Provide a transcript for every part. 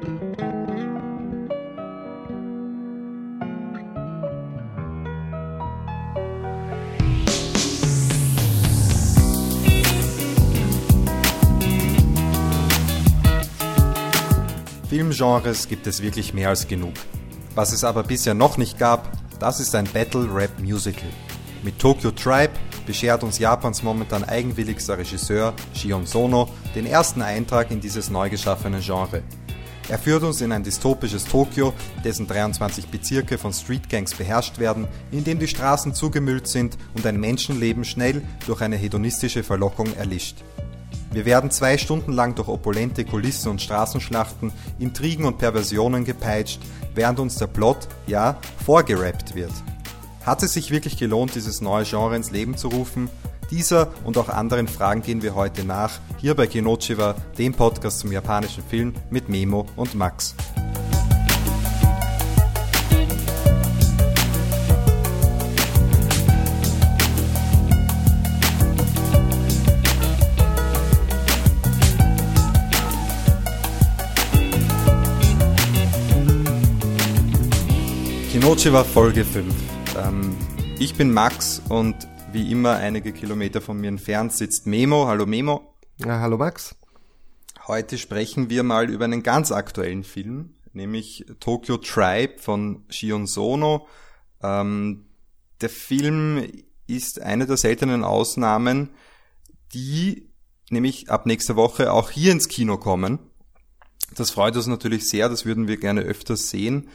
Filmgenres gibt es wirklich mehr als genug. Was es aber bisher noch nicht gab, das ist ein Battle-Rap-Musical. Mit Tokyo Tribe beschert uns Japans momentan eigenwilligster Regisseur Shion Sono den ersten Eintrag in dieses neu geschaffene Genre. Er führt uns in ein dystopisches Tokio, dessen 23 Bezirke von Streetgangs beherrscht werden, in dem die Straßen zugemüllt sind und ein Menschenleben schnell durch eine hedonistische Verlockung erlischt. Wir werden 2 Stunden lang durch opulente Kulissen und Straßenschlachten, Intrigen und Perversionen gepeitscht, während uns der Plot, ja, vorgerappt wird. Hat es sich wirklich gelohnt, dieses neue Genre ins Leben zu rufen? Dieser und auch anderen Fragen gehen wir heute nach, hier bei Kinochiwa, dem Podcast zum japanischen Film mit Memo und Max. Kinochiwa Folge 5. Ich bin Max und wie immer einige Kilometer von mir entfernt sitzt Memo. Hallo Memo. Ja, hallo Max. Heute sprechen wir mal über einen ganz aktuellen Film, nämlich Tokyo Tribe von Shion Sono. Der Film ist eine der seltenen Ausnahmen, die nämlich ab nächster Woche auch hier ins Kino kommen. Das freut uns natürlich sehr, das würden wir gerne öfters sehen.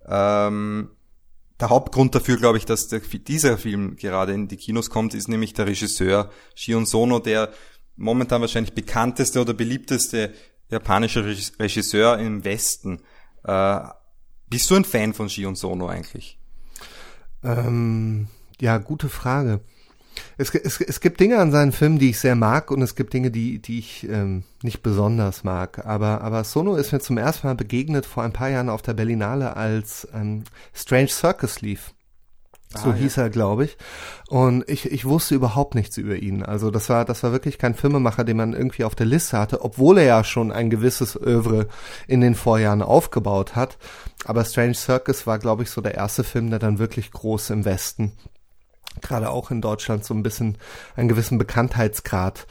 Der Hauptgrund dafür, glaube ich, dass dieser Film gerade in die Kinos kommt, ist nämlich der Regisseur Shion Sono, der momentan wahrscheinlich bekannteste oder beliebteste japanische Regisseur im Westen. Bist du ein Fan von Shion Sono eigentlich? Ja, gute Frage. Es gibt Dinge an seinen Filmen, die ich sehr mag, und es gibt Dinge, die ich nicht besonders mag. Aber Sono ist mir zum ersten Mal begegnet vor ein paar Jahren auf der Berlinale, als Strange Circus lief. So hieß er, glaube ich. Und ich wusste überhaupt nichts über ihn. Also das war wirklich kein Filmemacher, den man irgendwie auf der Liste hatte, obwohl er ja schon ein gewisses Œuvre in den Vorjahren aufgebaut hat. Aber Strange Circus war, glaube ich, so der erste Film, der dann wirklich groß im Westen, gerade auch in Deutschland, so ein bisschen einen gewissen Bekanntheitsgrad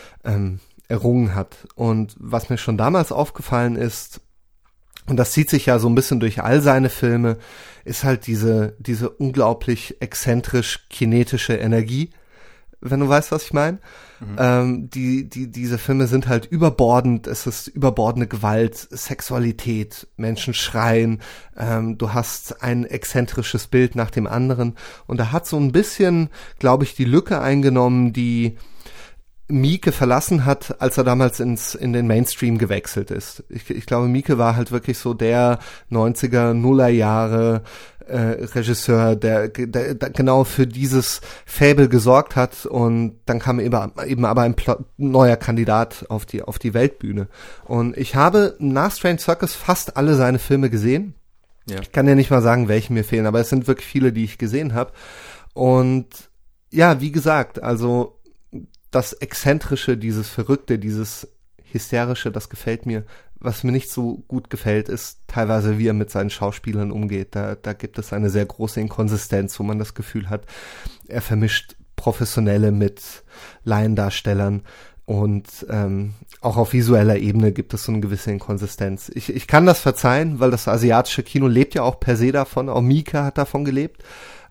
errungen hat. Und was mir schon damals aufgefallen ist, und das zieht sich ja so ein bisschen durch all seine Filme, ist halt diese unglaublich exzentrisch kinetische Energie, wenn du weißt, was ich meine. Mhm. Diese Filme sind halt überbordend, es ist überbordende Gewalt, Sexualität, Menschen schreien, du hast ein exzentrisches Bild nach dem anderen, und er hat so ein bisschen, glaube ich, die Lücke eingenommen, die Miike verlassen hat, als er damals in den Mainstream gewechselt ist. Ich glaube, Miike war halt wirklich so der 90er, Nullerjahre Regisseur, der genau für dieses Faible gesorgt hat, und dann kam eben aber ein neuer Kandidat auf die Weltbühne. Und ich habe nach Strange Circus fast alle seine Filme gesehen. Ja. Ich kann ja nicht mal sagen, welche mir fehlen, aber es sind wirklich viele, die ich gesehen habe. Und ja, wie gesagt, also das Exzentrische, dieses Verrückte, dieses Hysterische, das gefällt mir. Was mir nicht so gut gefällt, ist teilweise, wie er mit seinen Schauspielern umgeht. Da gibt es eine sehr große Inkonsistenz, wo man das Gefühl hat, er vermischt Professionelle mit Laiendarstellern, und auch auf visueller Ebene gibt es so eine gewisse Inkonsistenz. Ich kann das verzeihen, weil das asiatische Kino lebt ja auch per se davon, auch Miike hat davon gelebt.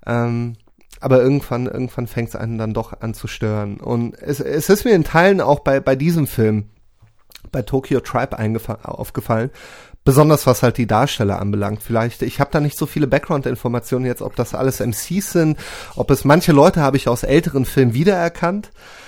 Aber irgendwann fängt es einen dann doch an zu stören. Und es ist mir in Teilen auch bei diesem Film, bei Tokyo Tribe aufgefallen, besonders was halt die Darsteller anbelangt. Vielleicht, ich habe da nicht so viele Background-Informationen jetzt, ob das alles MCs sind, ob es manche Leute habe ich aus älteren Filmen wiedererkannt.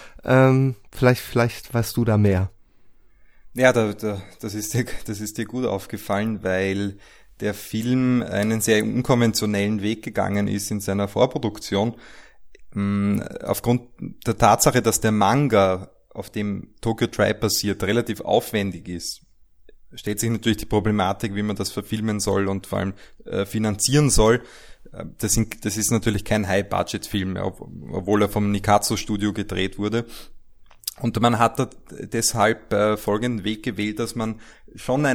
Vielleicht weißt du da mehr. Ja, das ist dir gut aufgefallen, weil der Film einen sehr unkonventionellen Weg gegangen ist in seiner Vorproduktion. Aufgrund der Tatsache, dass der Manga, auf dem Tokyo Tribe basiert, relativ aufwendig ist, stellt sich natürlich die Problematik, wie man das verfilmen soll und vor allem finanzieren soll. Das ist natürlich kein High-Budget-Film, obwohl er vom Nikatsu-Studio gedreht wurde. Und man hat da deshalb folgenden Weg gewählt, dass man schon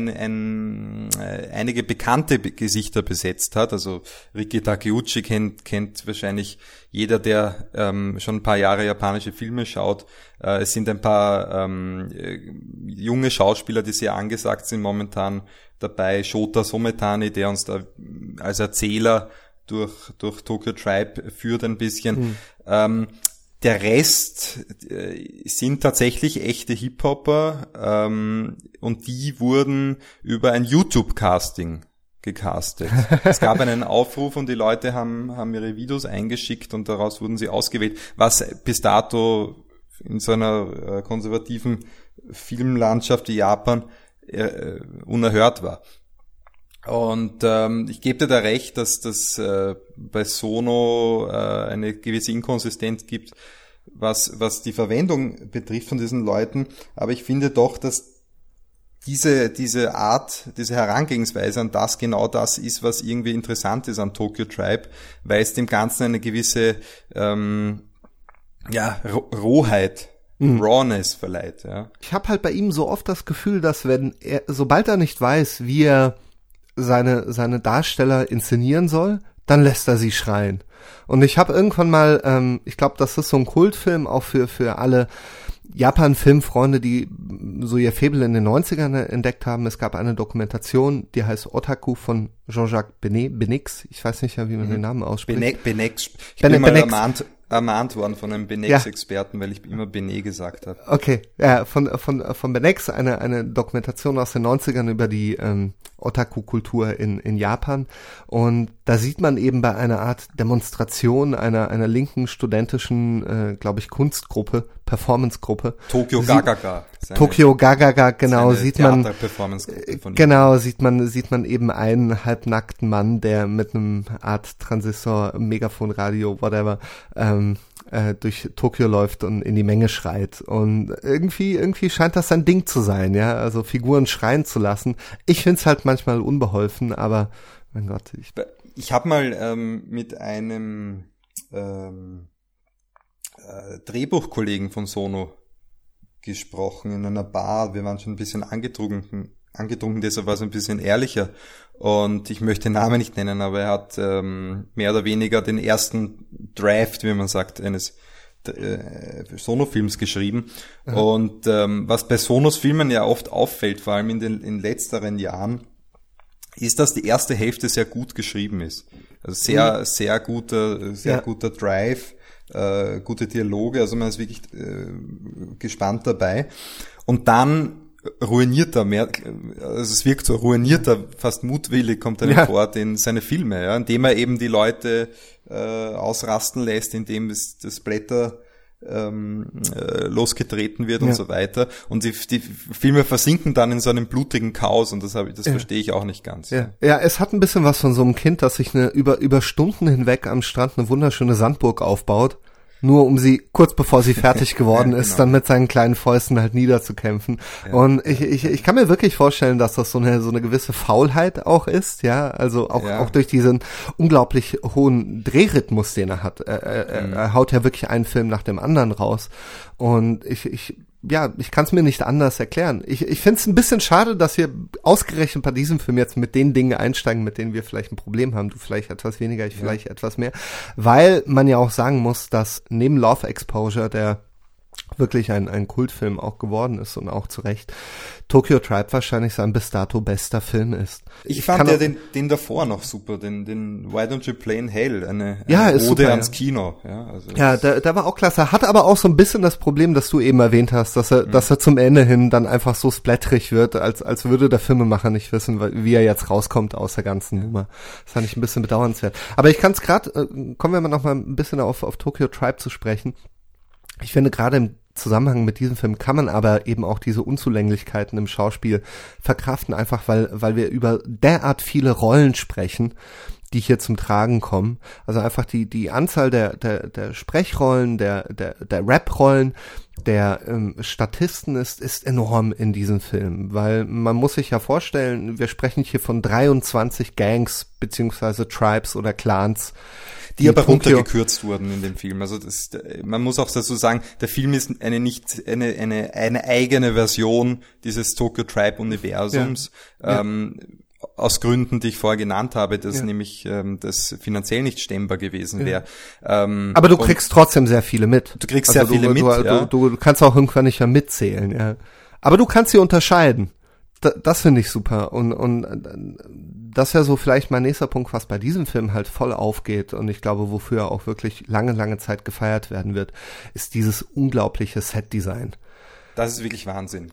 einige bekannte Gesichter besetzt hat. Also Riki Takeuchi kennt wahrscheinlich jeder, der schon ein paar Jahre japanische Filme schaut. Es sind ein paar junge Schauspieler, die sehr angesagt sind momentan dabei. Shota Sometani, der uns da als Erzähler durch Tokyo Tribe führt ein bisschen. Der Rest sind tatsächlich echte Hip-Hopper und die wurden über ein YouTube-Casting gecastet. Es gab einen Aufruf und die Leute haben ihre Videos eingeschickt und daraus wurden sie ausgewählt, was bis dato in so einer konservativen Filmlandschaft wie Japan unerhört war. Und ich gebe dir da recht, dass das bei Sono eine gewisse Inkonsistenz gibt, was die Verwendung betrifft von diesen Leuten. Aber ich finde doch, dass diese Art, diese Herangehensweise an das genau das ist, was irgendwie interessant ist an Tokyo Tribe, weil es dem Ganzen eine gewisse Rohheit, Rawness verleiht. Ja. Ich habe halt bei ihm so oft das Gefühl, dass sobald er nicht weiß, wie er seine Darsteller inszenieren soll, dann lässt er sie schreien. Und ich habe irgendwann mal, ich glaube, das ist so ein Kultfilm auch für alle Japan-Filmfreunde, die so ihr Faible in den 90ern entdeckt haben. Es gab eine Dokumentation, die heißt Otaku von Jean-Jacques Benix. Ich weiß nicht, wie man den Namen ausspricht. Benex. Ich bin mal ermahnt worden von einem Benex-Experten, weil ich immer Benet gesagt habe. Okay, ja, von Benex, eine Dokumentation aus den 90ern über die Otaku-Kultur in Japan. Und da sieht man eben bei einer Art Demonstration einer linken studentischen, glaube ich, Kunstgruppe, Performance-Gruppe. Tokyo Gagaga, genau, sieht man sieht man eben einen halbnackten Mann, der mit einem Art Transistor, Megafon, Radio, whatever, durch Tokio läuft und in die Menge schreit. Und irgendwie scheint das sein Ding zu sein, ja, also Figuren schreien zu lassen. Ich find's halt manchmal unbeholfen, aber mein Gott. Ich habe mal mit einem Drehbuchkollegen von Sono gesprochen in einer Bar. Wir waren schon ein bisschen angetrunken, deshalb war es ein bisschen ehrlicher. Und ich möchte den Namen nicht nennen, aber er hat mehr oder weniger den ersten Draft, wie man sagt, eines Sono-Films geschrieben. Mhm. Und was bei Sonos Filmen ja oft auffällt, vor allem in letzteren Jahren, ist, dass die erste Hälfte sehr gut geschrieben ist. Also sehr guter Drive, gute Dialoge, also man ist wirklich gespannt dabei. Und dann ruiniert er es wirkt so, ruiniert er fast mutwillig, kommt er fort in seine Filme, ja, indem er eben die Leute ausrasten lässt, indem das Blätter losgetreten wird und so weiter. Und die Filme versinken dann in so einem blutigen Chaos und das verstehe ich auch nicht ganz. Ja, es hat ein bisschen was von so einem Kind, das sich über Stunden hinweg am Strand eine wunderschöne Sandburg aufbaut, nur um sie, kurz bevor sie fertig geworden ist, dann mit seinen kleinen Fäusten halt niederzukämpfen. Ja. Und ich kann mir wirklich vorstellen, dass das so eine gewisse Faulheit auch ist, ja, also auch durch diesen unglaublich hohen Drehrhythmus, den er hat. Er haut ja wirklich einen Film nach dem anderen raus. Und ich kann es mir nicht anders erklären. Ich finde es ein bisschen schade, dass wir ausgerechnet bei diesem Film jetzt mit den Dingen einsteigen, mit denen wir vielleicht ein Problem haben. Du vielleicht etwas weniger, ich vielleicht etwas mehr. Weil man ja auch sagen muss, dass neben Love Exposure, der wirklich ein Kultfilm auch geworden ist und auch zu Recht, Tokyo Tribe wahrscheinlich sein bis dato bester Film ist. Ich fand ja den davor noch super, den Why Don't You Play in Hell, eine Ode super, ans Kino. Ja, also der war auch klasse. Hat aber auch so ein bisschen das Problem, das du eben erwähnt hast, dass er zum Ende hin dann einfach so splatterig wird, als würde der Filmemacher nicht wissen, wie er jetzt rauskommt aus der ganzen Nummer. Das fand ich ein bisschen bedauernswert. Aber ich kann es gerade, kommen wir mal noch mal ein bisschen auf Tokyo Tribe zu sprechen. Ich finde, gerade im Zusammenhang mit diesem Film kann man aber eben auch diese Unzulänglichkeiten im Schauspiel verkraften, einfach weil wir über derart viele Rollen sprechen, die hier zum Tragen kommen. Also einfach die Anzahl der Sprechrollen, der Rap-Rollen, der Statisten ist enorm in diesem Film, weil man muss sich ja vorstellen, wir sprechen hier von 23 Gangs beziehungsweise Tribes oder Clans, die aber runtergekürzt wurden in dem Film. Also man muss auch dazu sagen, der Film ist eine eigene Version dieses Tokyo Tribe Universums. Ja. Aus Gründen, die ich vorher genannt habe, dass nämlich das finanziell nicht stemmbar gewesen wäre. Aber du kriegst trotzdem sehr viele mit. Du kriegst sehr viele mit. Du kannst auch irgendwann nicht mehr mitzählen. Ja. Aber du kannst sie unterscheiden. Das finde ich super. Und das wäre so vielleicht mein nächster Punkt, was bei diesem Film halt voll aufgeht. Und ich glaube, wofür er auch wirklich lange, lange Zeit gefeiert werden wird, ist dieses unglaubliche Set-Design. Das ist wirklich Wahnsinn.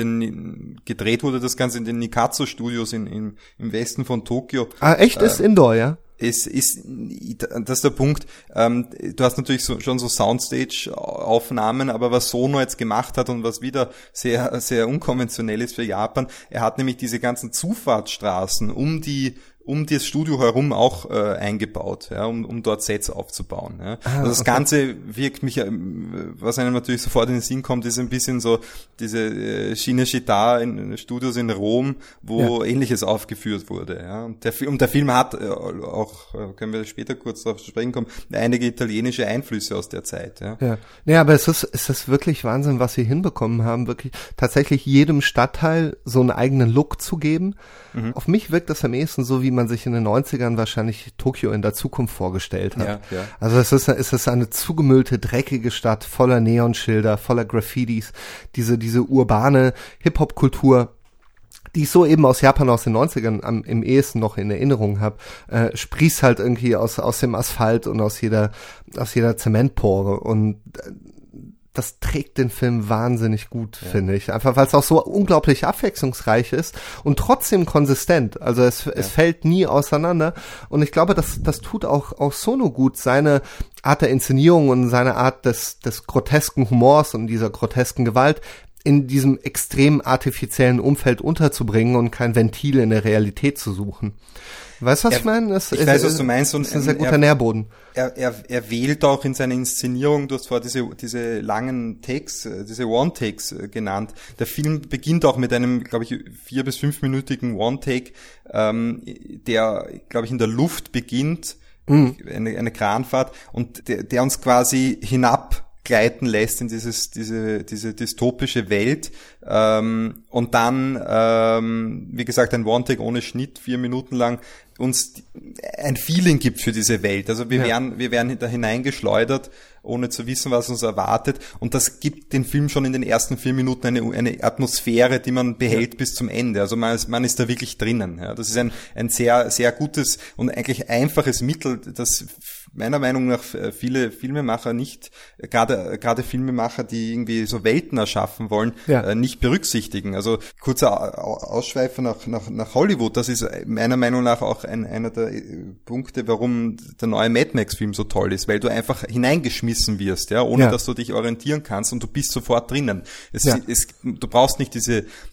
Gedreht wurde das Ganze in den Nikatsu-Studios im Westen von Tokio. Ah, echt? Ist Indoor, ja? Das ist der Punkt. Du hast natürlich schon so Soundstage-Aufnahmen, aber was Sono jetzt gemacht hat und was wieder sehr, sehr unkonventionell ist für Japan, er hat nämlich diese ganzen Zufahrtsstraßen um das Studio herum auch eingebaut, ja, um dort Sets aufzubauen. Ja. Also das Ganze wirkt mich, was einem natürlich sofort in den Sinn kommt, ist ein bisschen so diese Cinecittà in Studios in Rom, wo Ähnliches aufgeführt wurde. Ja. Und der Film hat auch, können wir später kurz darauf sprechen kommen, einige italienische Einflüsse aus der Zeit. Ja, ja, aber es ist wirklich Wahnsinn, was sie hinbekommen haben, wirklich tatsächlich jedem Stadtteil so einen eigenen Look zu geben. Mhm. Auf mich wirkt das am ehesten so, wie man sich in den 90ern wahrscheinlich Tokio in der Zukunft vorgestellt hat. Ja. Also es ist eine zugemüllte, dreckige Stadt, voller Neonschilder, voller Graffitis, diese urbane Hip-Hop-Kultur, die ich so eben aus Japan aus den 90ern im ehesten noch in Erinnerung habe, sprießt halt irgendwie aus dem Asphalt und aus jeder Zementpore und das trägt den Film wahnsinnig gut, finde ich. Einfach, weil es auch so unglaublich abwechslungsreich ist und trotzdem konsistent. Also es fällt nie auseinander. Und ich glaube, das tut auch Sono gut, seine Art der Inszenierung und seine Art des grotesken Humors und dieser grotesken Gewalt in diesem extrem artifiziellen Umfeld unterzubringen und kein Ventil in der Realität zu suchen. Weißt du, was ich meine? Ich weiß, was du meinst. Und das ist ein sehr guter Nährboden. Er wählt auch in seiner Inszenierung, du hast vorher diese langen Takes, diese One-Takes genannt. Der Film beginnt auch mit einem, glaube ich, 4- bis 5-minütigen One-Take, der, glaube ich, in der Luft beginnt, eine Kranfahrt, und der uns quasi hinabgleiten lässt in diese dystopische Welt, und dann, wie gesagt, ein One-Take ohne Schnitt, 4 Minuten lang, uns ein Feeling gibt für diese Welt. Also wir werden da hineingeschleudert, ohne zu wissen, was uns erwartet. Und das gibt den Film schon in den ersten 4 Minuten eine Atmosphäre, die man behält bis zum Ende. Also man ist da wirklich drinnen. Ja. Das ist ein sehr, sehr gutes und eigentlich einfaches Mittel, das meiner Meinung nach viele Filmemacher nicht, gerade Filmemacher, die irgendwie so Welten erschaffen wollen, nicht berücksichtigen. Also kurzer Ausschweifer nach Hollywood, das ist meiner Meinung nach auch einer der Punkte, warum der neue Mad Max-Film so toll ist, weil du einfach hineingeschmissen wirst, ja, ohne dass du dich orientieren kannst, und du bist sofort drinnen. Du brauchst nicht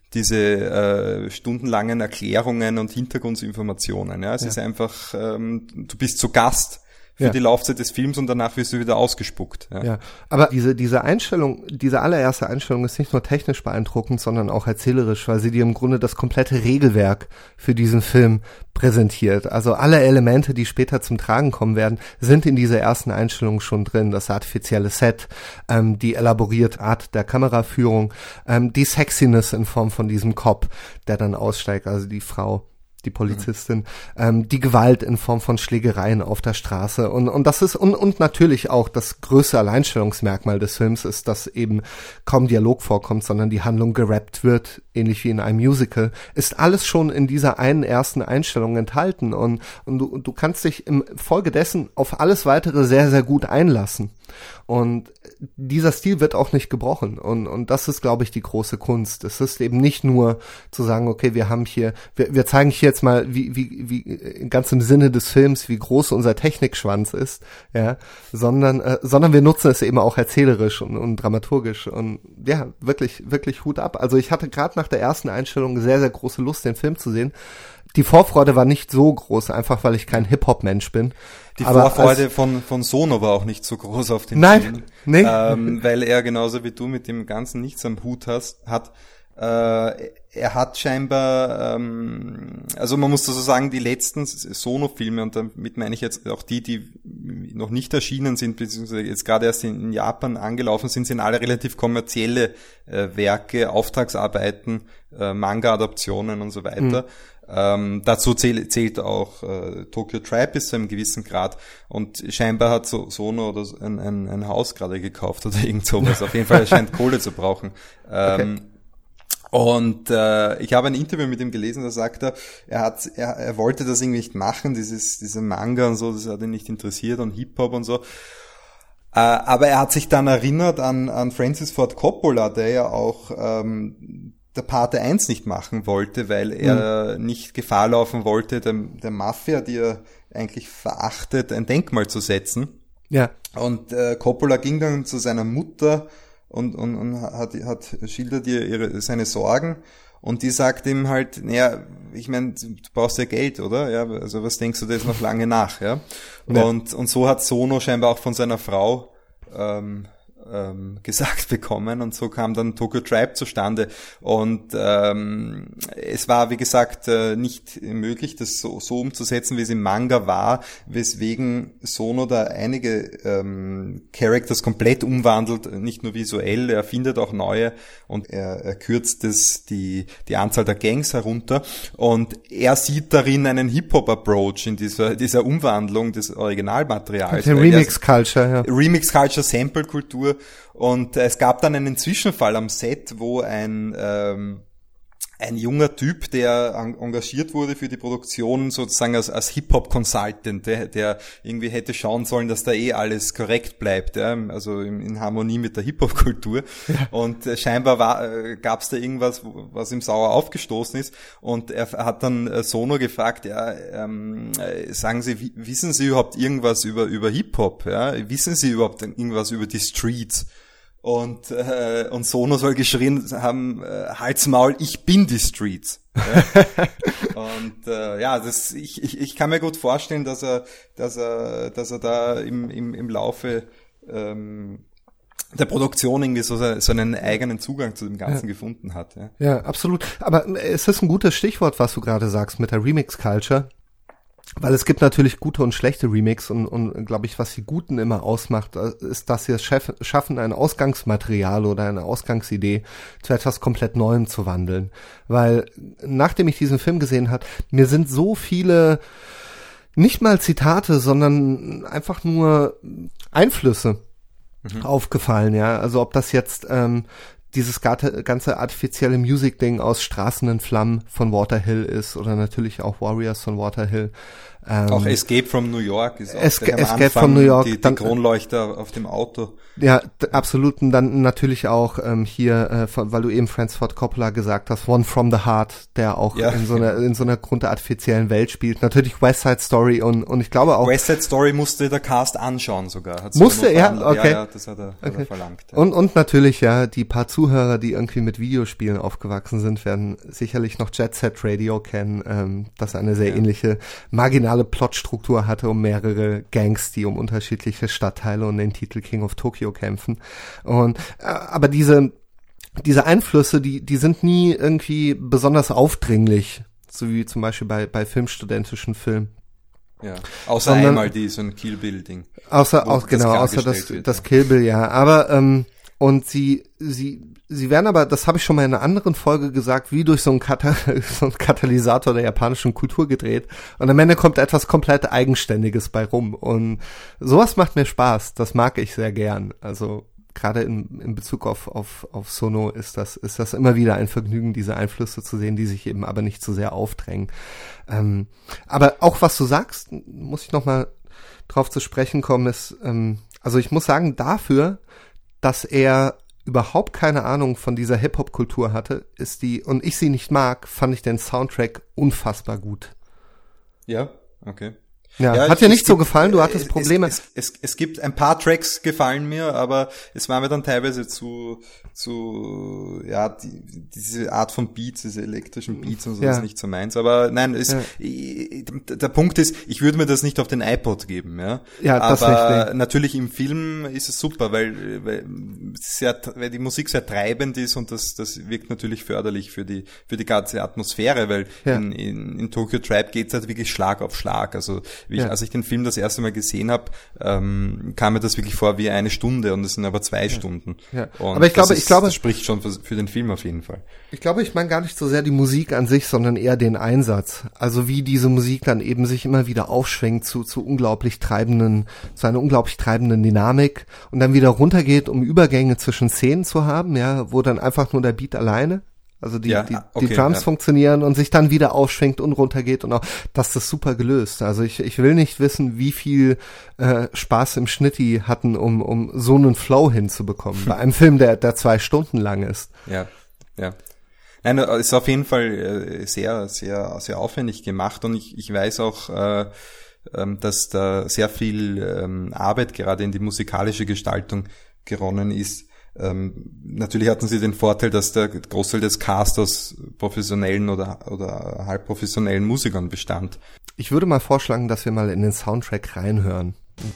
diese stundenlangen Erklärungen und Hintergrundinformationen. Ja, es ist einfach, du bist zu Gast für die Laufzeit des Films und danach wirst du wieder ausgespuckt. Ja, aber diese Einstellung, diese allererste Einstellung ist nicht nur technisch beeindruckend, sondern auch erzählerisch, weil sie dir im Grunde das komplette Regelwerk für diesen Film präsentiert. Also alle Elemente, die später zum Tragen kommen werden, sind in dieser ersten Einstellung schon drin. Das artifizielle Set, die elaborierte Art der Kameraführung, die Sexiness in Form von diesem Cop, der dann aussteigt, also die Frau, die Polizistin, die Gewalt in Form von Schlägereien auf der Straße, und das ist und natürlich auch das größte Alleinstellungsmerkmal des Films ist, dass eben kaum Dialog vorkommt, sondern die Handlung gerappt wird, ähnlich wie in einem Musical, ist alles schon in dieser einen ersten Einstellung enthalten, und du kannst dich im Folge dessen auf alles weitere sehr, sehr gut einlassen. Und dieser Stil wird auch nicht gebrochen, und das ist, glaube ich, die große Kunst. Es ist eben nicht nur zu sagen, okay, wir zeigen hier jetzt mal, wie ganz im Sinne des Films, wie groß unser Technikschwanz ist, ja, sondern wir nutzen es eben auch erzählerisch und dramaturgisch, und ja, wirklich, wirklich Hut ab. Also ich hatte gerade nach der ersten Einstellung sehr, sehr große Lust, den Film zu sehen. Die Vorfreude war nicht so groß, einfach weil ich kein Hip-Hop-Mensch bin. Die Vorfreude von Sono war auch nicht so groß auf den Film. Nee. Weil er genauso wie du mit dem Ganzen nichts am Hut hat. Er hat scheinbar, also man muss so sagen, die letzten Sono-Filme, und damit meine ich jetzt auch die noch nicht erschienen sind, beziehungsweise jetzt gerade erst in Japan angelaufen sind alle relativ kommerzielle Werke, Auftragsarbeiten, Manga-Adaptionen und so weiter. Dazu zählt auch Tokyo Tribe bis zu einem gewissen Grad, und scheinbar hat Sono oder ein Haus gerade gekauft oder irgend sowas. Auf jeden Fall, er scheint Kohle zu brauchen. Okay. Und ich habe ein Interview mit ihm gelesen, da sagt er wollte das irgendwie nicht machen, diese Manga und so, das hat ihn nicht interessiert, und Hip-Hop und so. Aber er hat sich dann erinnert an Francis Ford Coppola, der ja auch der Pate 1 nicht machen wollte, weil er nicht Gefahr laufen wollte, der Mafia, die er eigentlich verachtet, ein Denkmal zu setzen. Ja. Und Coppola ging dann zu seiner Mutter und hat schildert ihr seine Sorgen, und die sagt ihm halt, naja, ich meine, du brauchst ja Geld, oder? Ja, also was denkst du da jetzt noch lange nach, ja? Ja. Und so hat Sono scheinbar auch von seiner Frau gesagt bekommen, und so kam dann Tokyo Tribe zustande, und es war, wie gesagt, nicht möglich, das so umzusetzen, wie es im Manga war, weswegen Sono da einige Characters komplett umwandelt, nicht nur visuell, er findet auch neue, und er kürzt die Anzahl der Gangs herunter, und er sieht darin einen Hip-Hop-Approach in dieser Umwandlung des Originalmaterials. Der Remix-Culture, ja. Remix-Culture, Sample-Kultur. Und es gab dann einen Zwischenfall am Set, wo ein junger Typ, der engagiert wurde für die Produktion, sozusagen als Hip-Hop-Consultant, der irgendwie hätte schauen sollen, dass da alles korrekt bleibt, ja? Also in Harmonie mit der Hip-Hop-Kultur. Ja. Und scheinbar gab es da irgendwas, was ihm sauer aufgestoßen ist, und er hat dann Sono gefragt, ja, sagen Sie, wissen Sie überhaupt irgendwas über Hip-Hop? Ja? Wissen Sie überhaupt irgendwas über die Streets? Und Sono soll geschrien haben, Halt's Maul, ich bin die Streets. Ja? Und ich kann mir gut vorstellen, dass er da im Laufe der Produktion irgendwie so einen eigenen Zugang zu dem Ganzen gefunden hat. Ja. Ja, absolut. Aber es ist ein gutes Stichwort, was du gerade sagst mit der Remix-Culture. Weil es gibt natürlich gute und schlechte Remakes, und glaube ich, was die Guten immer ausmacht, ist, dass sie es schaffen, ein Ausgangsmaterial oder eine Ausgangsidee zu etwas komplett Neuem zu wandeln. Weil nachdem ich diesen Film gesehen habe, mir sind so viele, nicht mal Zitate, sondern einfach nur Einflüsse aufgefallen, ja. Also ob das jetzt dieses ganze artifizielle Music-Ding aus Straßen in Flammen von Waterhill ist, oder natürlich auch Warriors von Waterhill. Auch Escape from New York ist auch Escape from New York. Die Kronleuchter auf dem Auto. Ja, absolut. Und dann natürlich auch weil du eben Francis Ford Coppola gesagt hast, One from the Heart, der auch in so einer grundartifiziellen Welt spielt. Natürlich West Side Story und ich glaube auch... West Side Story musste der Cast anschauen sogar. Musste er? Okay. Ja, das hat er verlangt. Ja. Und natürlich, ja, die paar Zuhörer, die irgendwie mit Videospielen aufgewachsen sind, werden sicherlich noch Jet Set Radio kennen, das eine sehr ähnliche marginale Plotstruktur hatte um mehrere Gangs, die um unterschiedliche Stadtteile und den Titel King of Tokyo kämpfen. Und aber diese Einflüsse, die sind nie irgendwie besonders aufdringlich, so wie zum Beispiel bei filmstudentischen Filmen. Ja, außer einmal so ein Kill Bill Ding. Außer das Kill Bill, ja. Aber und sie werden aber, das habe ich schon mal in einer anderen Folge gesagt, wie durch so einen Katalysator der japanischen Kultur gedreht. Und am Ende kommt etwas komplett Eigenständiges bei rum. Und sowas macht mir Spaß. Das mag ich sehr gern. Also gerade in Bezug auf Sono ist das immer wieder ein Vergnügen, diese Einflüsse zu sehen, die sich eben aber nicht zu sehr aufdrängen. Aber auch was du sagst, muss ich noch mal drauf zu sprechen kommen, ist, also ich muss sagen, dafür, dass er überhaupt keine Ahnung von dieser Hip-Hop-Kultur hatte, und ich sie nicht mag, fand ich den Soundtrack unfassbar gut. Ja, okay. Ja, hat dir nicht so gefallen? Du hattest Probleme? Es gibt ein paar Tracks gefallen mir, aber es war mir dann teilweise diese Art von Beats, diese elektrischen Beats und so, das ist nicht so meins. Aber nein, der Punkt ist, ich würde mir das nicht auf den iPod geben, ja. Ja, das aber natürlich im Film ist es super, weil die Musik sehr treibend ist und das wirkt natürlich förderlich für die ganze Atmosphäre, weil in Tokyo Tribe geht's halt wirklich Schlag auf Schlag. Also als ich den Film das erste Mal gesehen habe, kam mir das wirklich vor wie 1 Stunde und es sind aber 2 Stunden. Ja. Und aber ich glaube, das spricht schon für den Film auf jeden Fall. Ich glaube, ich meine gar nicht so sehr die Musik an sich, sondern eher den Einsatz. Also wie diese Musik dann eben sich immer wieder aufschwingt zu einer unglaublich treibenden Dynamik und dann wieder runtergeht, um Übergänge zwischen Szenen zu haben, ja, wo dann einfach nur der Beat alleine, also die Drums funktionieren und sich dann wieder aufschwingt und runtergeht und auch, das ist super gelöst. Also ich will nicht wissen, wie viel Spaß im Schnitt die hatten, um so einen Flow hinzubekommen. Bei einem Film, der 2 Stunden lang ist. Ja. Nein, ist auf jeden Fall sehr, sehr, sehr aufwendig gemacht und ich weiß auch, dass da sehr viel Arbeit gerade in die musikalische Gestaltung geronnen ist. Natürlich hatten sie den Vorteil, dass der Großteil des Cast aus professionellen oder halbprofessionellen Musikern bestand. Ich würde mal vorschlagen, dass wir mal in den Soundtrack reinhören.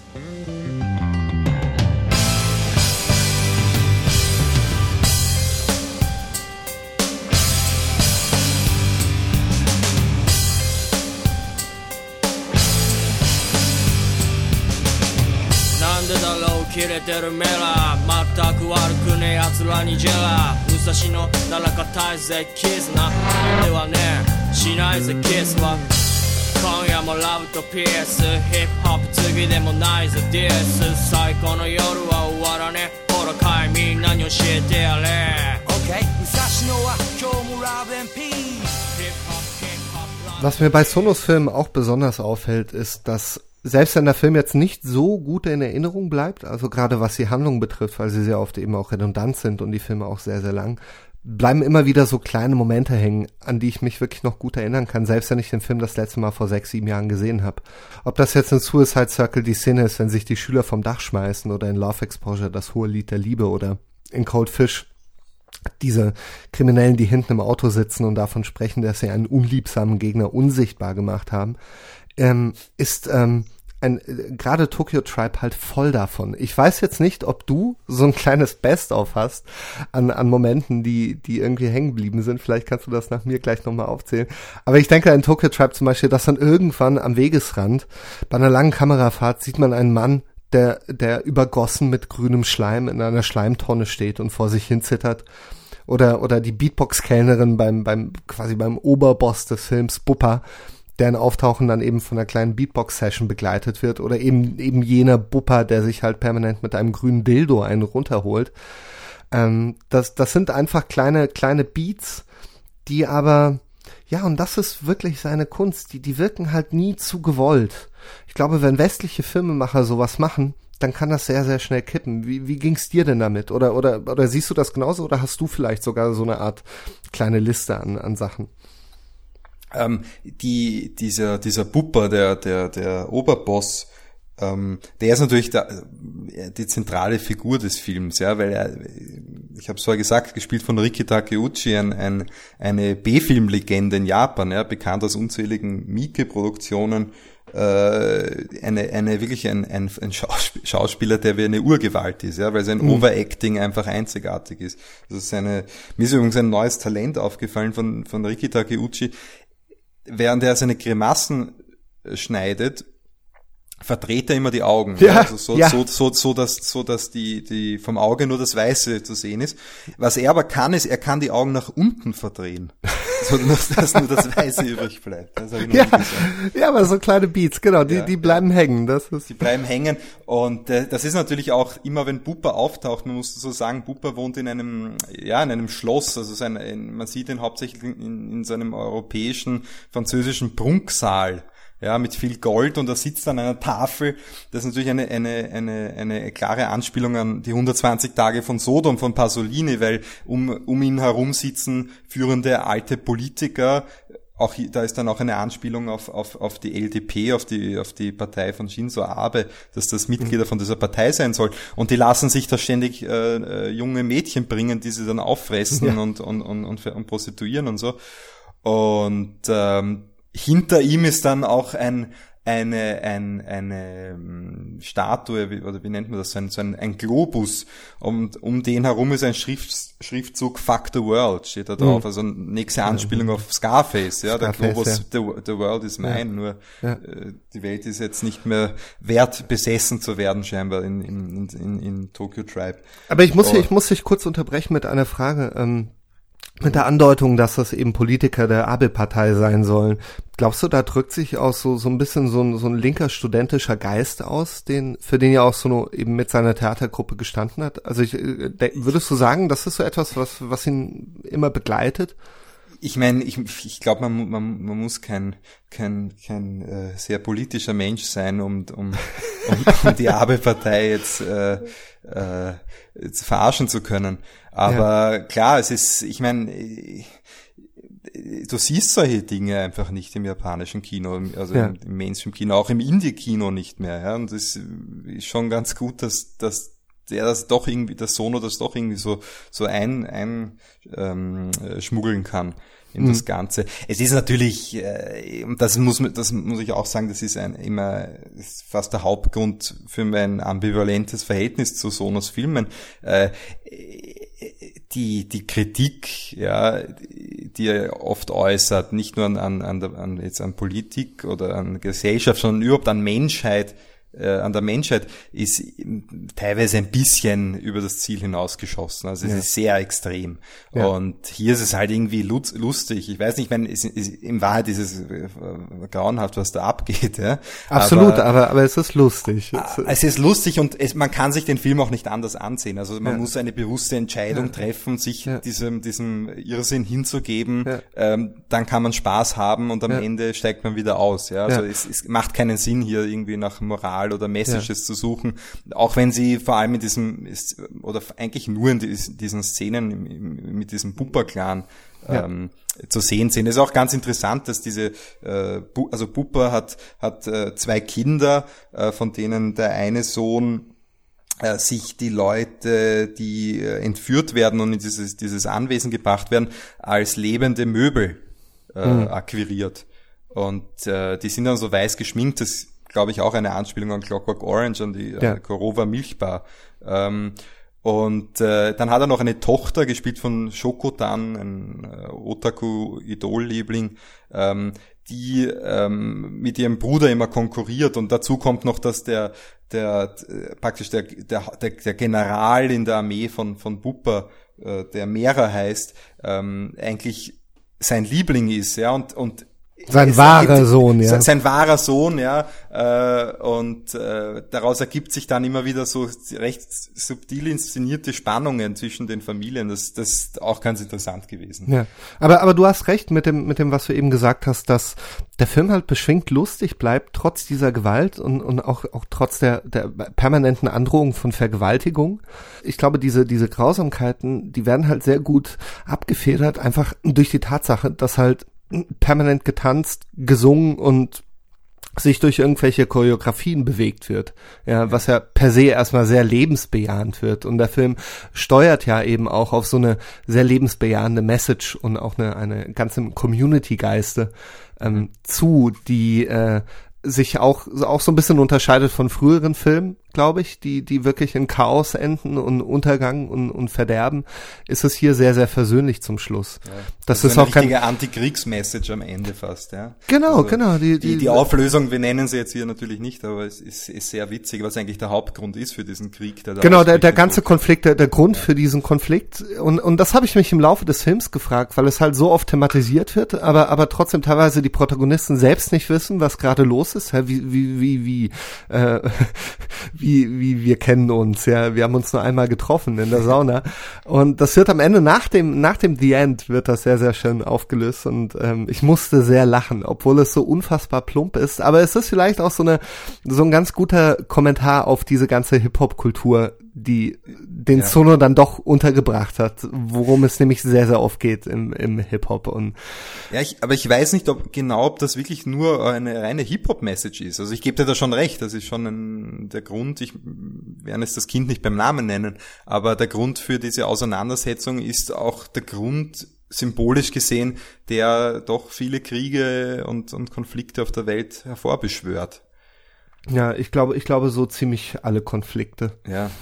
Was mir bei Sonos Filmen auch besonders auffällt, ist, dass selbst wenn der Film jetzt nicht so gut in Erinnerung bleibt, also gerade was die Handlung betrifft, weil sie sehr oft eben auch redundant sind und die Filme auch sehr, sehr lang, bleiben immer wieder so kleine Momente hängen, an die ich mich wirklich noch gut erinnern kann, selbst wenn ich den Film das letzte Mal vor 6, 7 Jahren gesehen habe. Ob das jetzt in Suicide Circle die Szene ist, wenn sich die Schüler vom Dach schmeißen oder in Love Exposure das hohe Lied der Liebe oder in Cold Fish diese Kriminellen, die hinten im Auto sitzen und davon sprechen, dass sie einen unliebsamen Gegner unsichtbar gemacht haben, ist gerade Tokyo Tribe halt voll davon. Ich weiß jetzt nicht, ob du so ein kleines Best-of hast an Momenten, die irgendwie hängen geblieben sind. Vielleicht kannst du das nach mir gleich nochmal aufzählen. Aber ich denke an Tokyo Tribe zum Beispiel, dass dann irgendwann am Wegesrand bei einer langen Kamerafahrt sieht man einen Mann, der übergossen mit grünem Schleim in einer Schleimtonne steht und vor sich hin zittert. Oder die Beatbox-Kellnerin beim Oberboss des Films, Buppa, deren Auftauchen dann eben von einer kleinen Beatbox-Session begleitet wird. Oder eben jener Buppa, der sich halt permanent mit einem grünen Dildo einen runterholt. Das sind einfach kleine Beats, die aber, ja, und das ist wirklich seine Kunst, die wirken halt nie zu gewollt. Ich glaube, wenn westliche Filmemacher sowas machen, dann kann das sehr, sehr schnell kippen. Wie ging's dir denn damit? Oder siehst du das genauso oder hast du vielleicht sogar so eine Art kleine Liste an Sachen? Dieser Bupper, der Oberboss, der ist natürlich die zentrale Figur des Films, ja, weil er, ich habe es vorher gesagt, gespielt von Riki Takeuchi, eine B-Film-Legende in Japan, ja, bekannt aus unzähligen Miike-Produktionen, ein Schauspieler, der wie eine Urgewalt ist, ja, weil sein Overacting einfach einzigartig ist. Mir ist übrigens ein neues Talent aufgefallen von Riki Takeuchi. Während er seine Grimassen schneidet, verdreht er immer die Augen. Ja, also so dass die vom Auge nur das Weiße zu sehen ist. Was er aber kann, ist, er kann die Augen nach unten verdrehen. So, dass nur das Weiße übrig bleibt. Das habe ich noch nie gesagt. Ja, aber so kleine Beats, genau, die bleiben hängen. Die bleiben hängen. Und das ist natürlich auch immer, wenn Buppa auftaucht, man muss so sagen, Buppa wohnt in einem Schloss. Also man sieht ihn hauptsächlich in so einem europäischen, französischen Prunksaal. Ja, mit viel Gold, und er sitzt an einer Tafel. Das ist natürlich eine klare Anspielung an die 120 Tage von Sodom von Pasolini, weil um ihn herum sitzen führende alte Politiker, auch da ist dann auch eine Anspielung auf die LDP, auf die Partei von Shinzo Abe, dass das Mitglieder von dieser Partei sein soll. Und die lassen sich da ständig junge Mädchen bringen, die sie dann auffressen und prostituieren und so. Und hinter ihm ist dann auch eine Statue, oder wie nennt man das, ein Globus, und um den herum ist ein Schriftzug "Fuck the World" steht da drauf, also nächste Anspielung auf Scarface, ja, der Globus, the world is mine, nur die Welt ist jetzt nicht mehr wert, besessen zu werden scheinbar in Tokyo Tribe. Aber ich muss dich kurz unterbrechen mit einer Frage, mit der Andeutung, dass das eben Politiker der Abe-Partei sein sollen. Glaubst du, da drückt sich auch so ein bisschen so ein linker studentischer Geist aus, für den ja auch Sono eben mit seiner Theatergruppe gestanden hat? Also würdest du sagen, das ist so etwas, was ihn immer begleitet? Ich meine, ich glaube, man muss kein sehr politischer Mensch sein, um die Abe-Partei jetzt verarschen zu können. Aber klar, es ist, ich meine, du siehst solche Dinge einfach nicht im japanischen Kino, also im Mainstream-Kino, auch im Indie-Kino nicht mehr. Ja? Und das ist schon ganz gut, dass Sono das doch irgendwie so schmuggeln kann in das Ganze. Es ist natürlich, das muss ich auch sagen, das ist ist fast der Hauptgrund für mein ambivalentes Verhältnis zu Sonos Filmen. Die Kritik, ja, die er oft äußert, nicht nur an Politik oder an Gesellschaft, sondern überhaupt an der Menschheit, ist teilweise ein bisschen über das Ziel hinausgeschossen. Also es ist sehr extrem. Ja. Und hier ist es halt irgendwie lustig. Ich weiß nicht, in Wahrheit ist es grauenhaft, was da abgeht. Ja? Absolut, aber es ist lustig. Es ist lustig, und man kann sich den Film auch nicht anders ansehen. Also man muss eine bewusste Entscheidung treffen, sich diesem Irrsinn hinzugeben. Ja. Dann kann man Spaß haben, und am Ende steigt man wieder aus. Ja? Also es macht keinen Sinn, hier irgendwie nach Moral oder Messages zu suchen, auch wenn sie vor allem oder eigentlich nur in diesen Szenen mit diesem Bupper-Clan zu sehen sind. Es ist auch ganz interessant, dass also Bupper hat 2 Kinder, von denen der eine Sohn sich die Leute, die entführt werden und in dieses Anwesen gebracht werden, als lebende Möbel akquiriert. Und die sind dann so weiß geschminkt, das glaube ich auch eine Anspielung an Clockwork Orange, an die Korova Milchbar. Und dann hat er noch eine Tochter, gespielt von Shokotan, ein Otaku-Idol-Liebling, die mit ihrem Bruder immer konkurriert. Und dazu kommt noch, dass der General in der Armee von Bupper, der Mera heißt, eigentlich sein Liebling ist, ja, und sein wahrer Sohn, ja. Sein wahrer Sohn, ja. Und daraus ergibt sich dann immer wieder so recht subtil inszenierte Spannungen zwischen den Familien. Das ist auch ganz interessant gewesen. Ja. Aber du hast recht mit dem, was du eben gesagt hast, dass der Film halt beschwingt lustig bleibt, trotz dieser Gewalt und auch trotz der permanenten Androhung von Vergewaltigung. Ich glaube, diese Grausamkeiten, die werden halt sehr gut abgefedert, einfach durch die Tatsache, dass halt permanent getanzt, gesungen und sich durch irgendwelche Choreografien bewegt wird, ja, was ja per se erstmal sehr lebensbejahend wird, und der Film steuert ja eben auch auf so eine sehr lebensbejahende Message und auch eine ganze Community-Geiste zu, die sich auch so ein bisschen unterscheidet von früheren Filmen, glaube ich, die wirklich in Chaos enden und Untergang und Verderben, ist es hier sehr, sehr versöhnlich zum Schluss. Ja, das ist auch eine richtige Antikriegsmessage am Ende fast, ja. Genau, also genau. Die Auflösung, wir nennen sie jetzt hier natürlich nicht, aber es ist sehr witzig, was eigentlich der Hauptgrund ist für diesen Krieg. Genau, der ganze Konflikt, der Grund für diesen Konflikt, und das habe ich mich im Laufe des Films gefragt, weil es halt so oft thematisiert wird, aber trotzdem teilweise die Protagonisten selbst nicht wissen, was gerade los ist, wie wir kennen uns, ja, wir haben uns nur einmal getroffen in der Sauna, und das wird am Ende nach dem The End wird das sehr, sehr schön aufgelöst, und ich musste sehr lachen, obwohl es so unfassbar plump ist, aber es ist vielleicht auch so ein ganz guter Kommentar auf diese ganze Hip-Hop-Kultur, den Sono dann doch untergebracht hat, worum es nämlich sehr, sehr oft geht im Hip-Hop. Und aber ich weiß nicht, ob das wirklich nur eine reine Hip-Hop-Message ist. Also ich gebe dir da schon recht, das ist schon der Grund, ich werde jetzt das Kind nicht beim Namen nennen, aber der Grund für diese Auseinandersetzung ist auch der Grund, symbolisch gesehen, der doch viele Kriege und Konflikte auf der Welt hervorbeschwört. Ja, ich glaube so ziemlich alle Konflikte. Ja.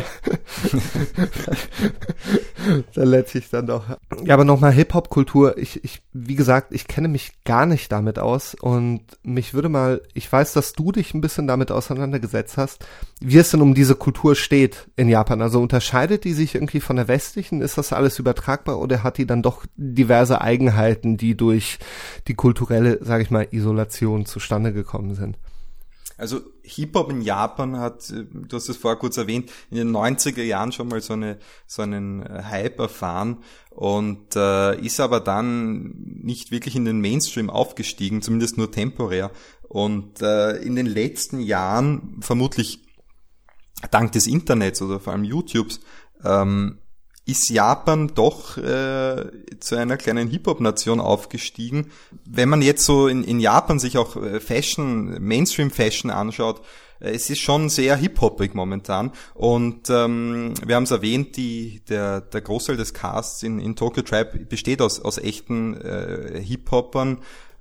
Da letztlich dann doch. Ja, aber nochmal Hip-Hop-Kultur. Wie gesagt, ich kenne mich gar nicht damit aus und mich würde mal, ich weiß, dass du dich ein bisschen damit auseinandergesetzt hast, wie es denn um diese Kultur steht in Japan. Also unterscheidet die sich irgendwie von der westlichen? Ist das alles übertragbar oder hat die dann doch diverse Eigenheiten, die durch die kulturelle, sage ich mal, Isolation zustande gekommen sind? Also Hip-Hop in Japan hat, du hast es vorher kurz erwähnt, in den 90er Jahren schon mal so einen Hype erfahren und ist aber dann nicht wirklich in den Mainstream aufgestiegen, zumindest nur temporär. Und in den letzten Jahren, vermutlich dank des Internets oder vor allem YouTubes, ist Japan doch zu einer kleinen Hip-Hop-Nation aufgestiegen. Wenn man jetzt so in Japan sich auch Mainstream-Fashion anschaut, es ist schon sehr hip-hopig momentan. Und wir haben es erwähnt, der Großteil des Casts in Tokyo Tribe besteht aus echten Hip-Hopern.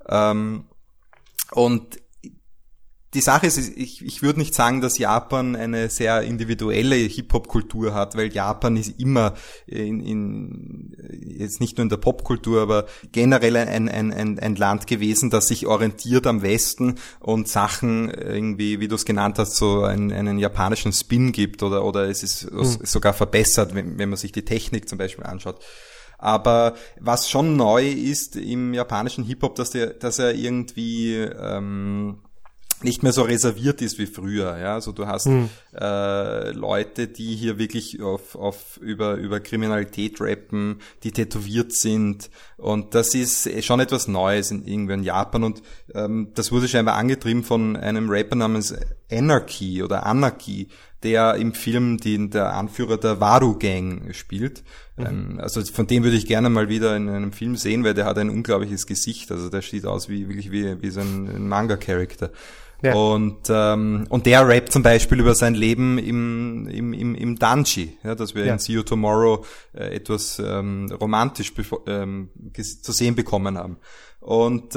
Und die Sache ist, ich würde nicht sagen, dass Japan eine sehr individuelle Hip-Hop-Kultur hat, weil Japan ist immer jetzt nicht nur in der Popkultur, aber generell ein Land gewesen, das sich orientiert am Westen und Sachen irgendwie, wie du es genannt hast, so einen japanischen Spin gibt oder es ist sogar verbessert, wenn man sich die Technik zum Beispiel anschaut. Aber was schon neu ist im japanischen Hip-Hop, dass er irgendwie nicht mehr so reserviert ist wie früher, ja. Also du hast Leute, die hier wirklich über Kriminalität rappen, die tätowiert sind, und das ist schon etwas Neues irgendwie in Japan, und das wurde scheinbar angetrieben von einem Rapper namens Anarchy, der im Film der Anführer der Waru Gang spielt. Also von dem würde ich gerne mal wieder in einem Film sehen, weil der hat ein unglaubliches Gesicht. Also der sieht aus wie so ein Manga-Charakter. Ja. Und der rappt zum Beispiel über sein Leben im Danji, ja, das wir in See You Tomorrow etwas romantisch zu sehen bekommen haben. Und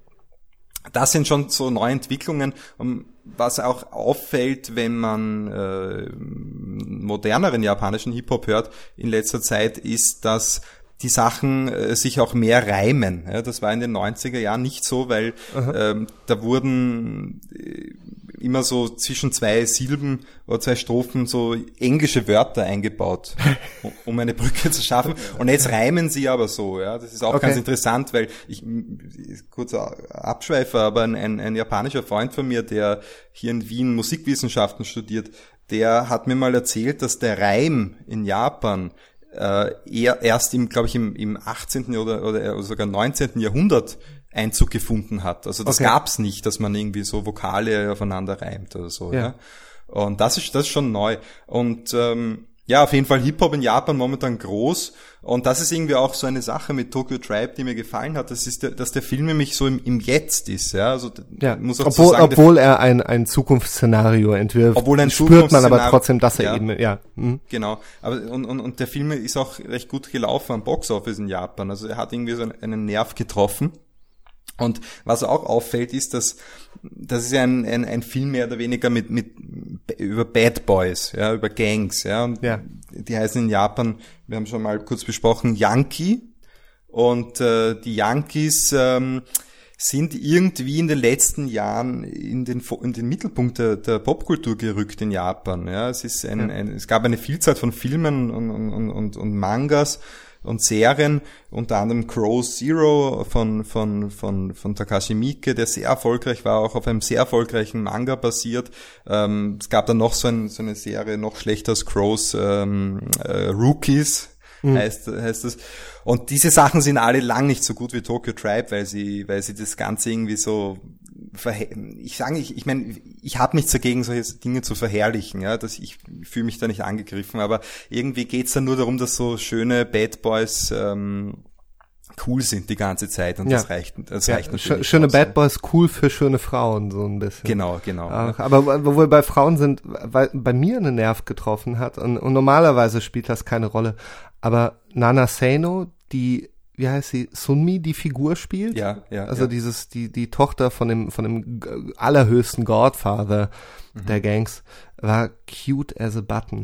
das sind schon so neue Entwicklungen. Was auch auffällt, wenn man moderneren japanischen Hip-Hop hört in letzter Zeit, ist, dass die Sachen sich auch mehr reimen. Ja, das war in den 90er Jahren nicht so, weil da wurden immer so zwischen zwei Silben oder zwei Strophen so englische Wörter eingebaut, um eine Brücke zu schaffen. Und jetzt reimen sie aber so. Ja, das ist auch ganz interessant, weil kurzer Abschweifer, aber ein japanischer Freund von mir, der hier in Wien Musikwissenschaften studiert, der hat mir mal erzählt, dass der Reim in Japan eher erst im 18. oder sogar 19. Jahrhundert Einzug gefunden hat. Also das gab's nicht, dass man irgendwie so Vokale aufeinander reimt oder so. Ja. Und das ist schon neu. Und auf jeden Fall Hip-Hop in Japan momentan groß. Und das ist irgendwie auch so eine Sache mit Tokyo Tribe, die mir gefallen hat. Das ist, dass der Film nämlich so im Jetzt ist. Ja, also muss auch obwohl er ein Zukunftsszenario entwirft, spürt man aber trotzdem, dass er eben, Genau. Aber und der Film ist auch recht gut gelaufen am Boxoffice in Japan. Also er hat irgendwie so einen Nerv getroffen. Und was auch auffällt, ist, dass das ist ja ein Film mehr oder weniger mit über Bad Boys, ja, über Gangs, ja, und die heißen in Japan, wir haben schon mal kurz besprochen, Yankee, und die Yankees sind irgendwie in den letzten Jahren in den Mittelpunkt der Popkultur gerückt in Japan, ja. Es gab eine Vielzahl von Filmen und Mangas und Serien, unter anderem Crow Zero von Takashi Miike, der sehr erfolgreich war, auch auf einem sehr erfolgreichen Manga basiert. Es gab dann noch so eine Serie, noch schlechter als Crows, Rookies heißt es. Und diese Sachen sind alle lang nicht so gut wie Tokyo Tribe, weil sie das Ganze irgendwie so ich meine, ich habe nichts dagegen, solche Dinge zu verherrlichen, ja, dass ich fühle mich da nicht angegriffen, aber irgendwie geht's dann nur darum, dass so schöne Bad Boys cool sind die ganze Zeit und das reicht natürlich. Schöne Bad Boys cool für schöne Frauen, so ein bisschen. Genau. Aber wo wir bei Frauen sind, weil bei mir einen Nerv getroffen hat und normalerweise spielt das keine Rolle, aber Nana Sano, die, wie heißt sie, Sunmi, die Figur spielt? Ja. Also die Tochter von dem allerhöchsten Godfather der Gangs, war cute as a button.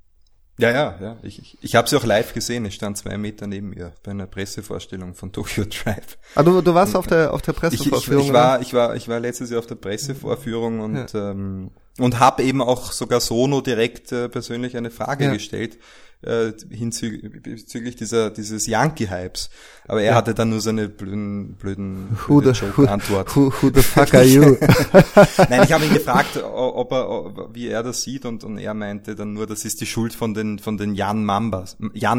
Ja. Ich habe sie auch live gesehen. Ich stand 2 Meter neben ihr bei einer Pressevorstellung von Tokyo Drive. Ah, du warst auf der Pressevorführung? Ich war letztes Jahr auf der Pressevorführung und habe eben auch sogar Sono direkt persönlich eine Frage gestellt bezüglich dieses Yankee-Hypes. Aber er hatte dann nur seine blöden Joke-Antwort. Who the fuck are you? Nein, ich habe ihn gefragt, wie er das sieht und er meinte dann nur, das ist die Schuld von den Yan Mamas.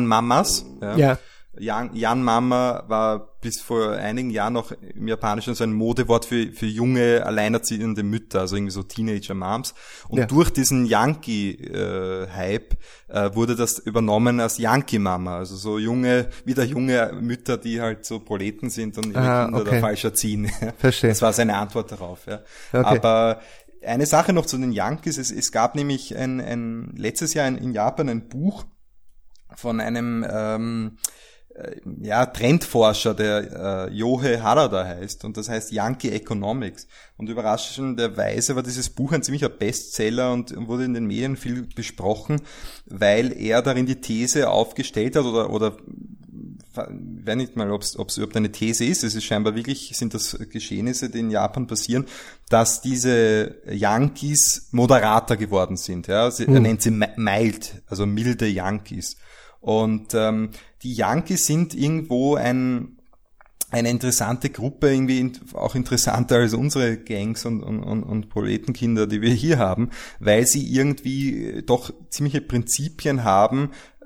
Ja. Yan Mama war bis vor einigen Jahren noch im Japanischen so ein Modewort für junge, alleinerziehende Mütter, also irgendwie so Teenager Moms. Und durch diesen Yankee-Hype wurde das übernommen als Yankee Mama, also so junge Mütter, die halt so Proleten sind und ihre Kinder da falsch erziehen. Verstehe. Das war seine Antwort darauf. Ja. Okay. Aber eine Sache noch zu den Yankees, es gab nämlich letztes Jahr in Japan ein Buch von einem Trendforscher, der Yohei Harada heißt, und das heißt Yankee Economics. Und überraschenderweise war dieses Buch ein ziemlicher Bestseller und wurde in den Medien viel besprochen, weil er darin die These aufgestellt hat oder ich weiß nicht mal, ob es überhaupt eine These ist, es ist scheinbar wirklich, sind das Geschehnisse, die in Japan passieren, dass diese Yankees moderater geworden sind. Ja? Er nennt sie mild, also milde Yankees. Und die Yankees sind irgendwo eine interessante Gruppe, irgendwie auch interessanter als unsere Gangs und Proletenkinder, die wir hier haben, weil sie irgendwie doch ziemliche Prinzipien haben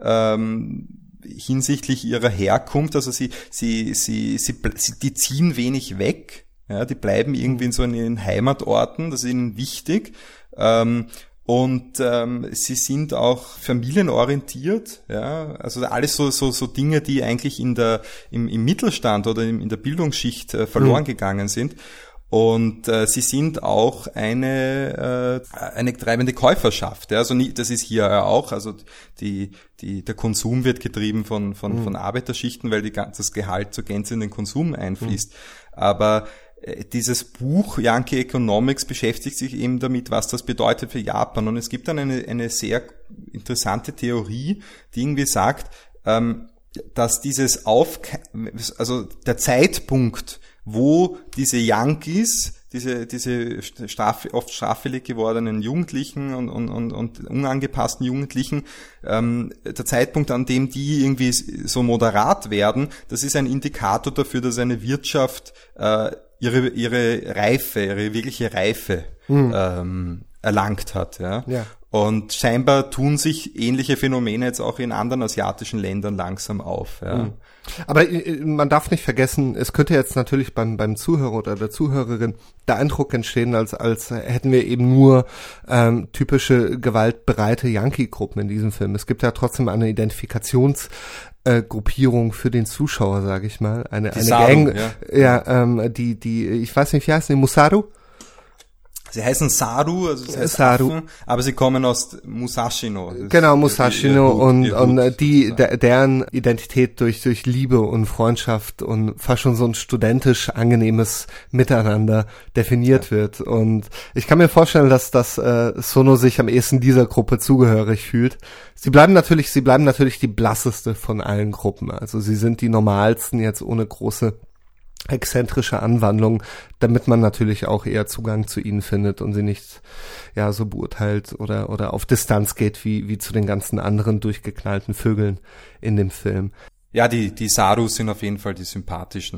hinsichtlich ihrer Herkunft. Also die ziehen wenig weg, ja, die bleiben irgendwie in so ihren Heimatorten, das ist ihnen wichtig. Und sie sind auch familienorientiert, ja, also alles so Dinge, die eigentlich im Mittelstand oder in der Bildungsschicht verloren gegangen sind. Und sie sind auch eine treibende Käuferschaft, ja, also das ist hier auch, also der Konsum wird getrieben von Arbeiterschichten, weil das Gehalt zur Gänze in den Konsum einfließt. Aber dieses Buch Yankee Economics beschäftigt sich eben damit, was das bedeutet für Japan. Und es gibt dann eine sehr interessante Theorie, die irgendwie sagt, dass also der Zeitpunkt, wo diese Yankees, diese oft straffällig gewordenen Jugendlichen und unangepassten Jugendlichen, der Zeitpunkt, an dem die irgendwie so moderat werden, das ist ein Indikator dafür, dass eine Wirtschaft ihre wirkliche Reife erlangt hat, ja. Und scheinbar tun sich ähnliche Phänomene jetzt auch in anderen asiatischen Ländern langsam auf, ja. Aber man darf nicht vergessen, es könnte jetzt natürlich beim Zuhörer oder der Zuhörerin der Eindruck entstehen, als hätten wir eben nur typische gewaltbereite Yankee-Gruppen in diesem Film. Es gibt ja trotzdem eine Gruppierung für den Zuschauer, sage ich mal, eine Saru, Gang, die ich weiß nicht, wie heißen die, Musaru? Sie heißen Saru, also das heißt Saru. Affen, aber sie kommen aus Musashino. Genau, Musashino und deren Identität durch Liebe und Freundschaft und fast schon so ein studentisch angenehmes Miteinander definiert wird. Und ich kann mir vorstellen, dass Sono sich am ehesten dieser Gruppe zugehörig fühlt. Sie bleiben natürlich die blasseste von allen Gruppen. Also sie sind die normalsten jetzt ohne große exzentrische Anwandlung, damit man natürlich auch eher Zugang zu ihnen findet und sie nicht so beurteilt oder auf Distanz geht wie zu den ganzen anderen durchgeknallten Vögeln in dem Film. Ja, die Sarus sind auf jeden Fall die sympathischen.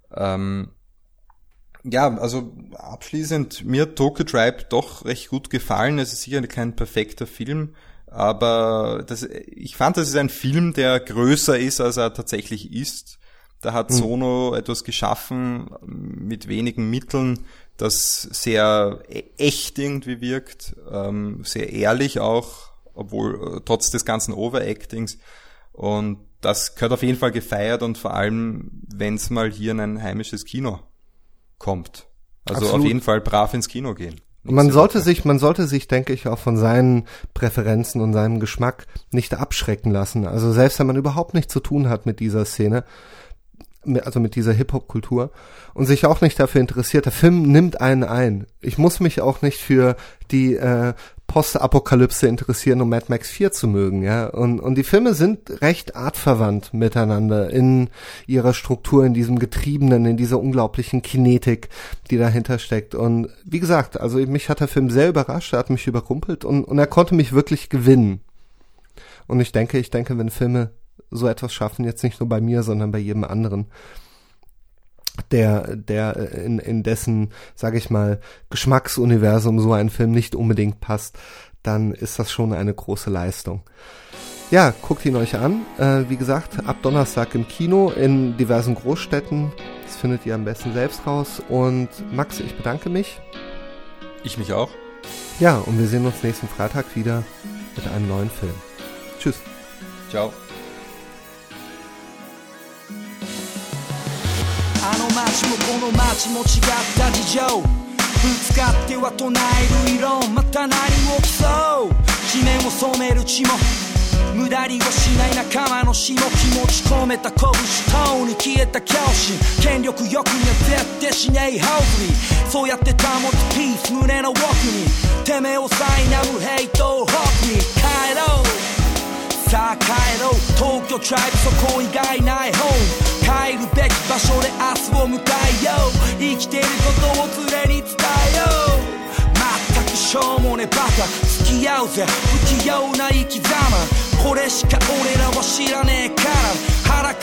Also abschließend, mir hat Tokyo Drive doch recht gut gefallen. Es ist sicher kein perfekter Film, aber ich fand, das ist ein Film, der größer ist, als er tatsächlich ist. Da hat Sono etwas geschaffen mit wenigen Mitteln, das sehr echt irgendwie wirkt, sehr ehrlich auch, obwohl trotz des ganzen Overactings. Und das gehört auf jeden Fall gefeiert und vor allem, wenn es mal hier in ein heimisches Kino kommt. Also Absolut. Auf jeden Fall brav ins Kino gehen. Man sollte sich, denke ich, auch von seinen Präferenzen und seinem Geschmack nicht abschrecken lassen. Also selbst wenn man überhaupt nichts zu tun hat mit dieser Szene, also mit dieser Hip-Hop-Kultur und sich auch nicht dafür interessiert, der Film nimmt einen ein. Ich muss mich auch nicht für die Postapokalypse interessieren, um Mad Max 4 zu mögen, ja. Und die Filme sind recht artverwandt miteinander in ihrer Struktur, in diesem Getriebenen, in dieser unglaublichen Kinetik, die dahinter steckt. Und wie gesagt, also mich hat der Film sehr überrascht, er hat mich überrumpelt und er konnte mich wirklich gewinnen. Und ich denke, wenn Filme so etwas schaffen, jetzt nicht nur bei mir, sondern bei jedem anderen, der in dessen, sage ich mal, Geschmacksuniversum so ein Film nicht unbedingt passt, dann ist das schon eine große Leistung. Ja, guckt ihn euch an. Wie gesagt, ab Donnerstag im Kino in diversen Großstädten. Das findet ihr am besten selbst raus. Und Max, ich bedanke mich. Ich mich auch. Ja, und wir sehen uns nächsten Freitag wieder mit einem neuen Film. Tschüss. Ciao. あの街もこの街も違った事情ぶつかっては唱える異論また何を競う地面を染める血も無駄にはしない仲間の死も気持ち込めた拳とに消えた狂心権力欲には絶対しないはずにそうやって保つピース胸の奥にてめえを苛むヘイトをホープに帰ろうさあ帰ろう東京トライブそこ以外ないホーム帰るべき場所で明日を迎えよう生きてることを連れに伝えよう全くしょうもねバカ付き合うぜ不器用な生き様これしか俺らは知らねえから腹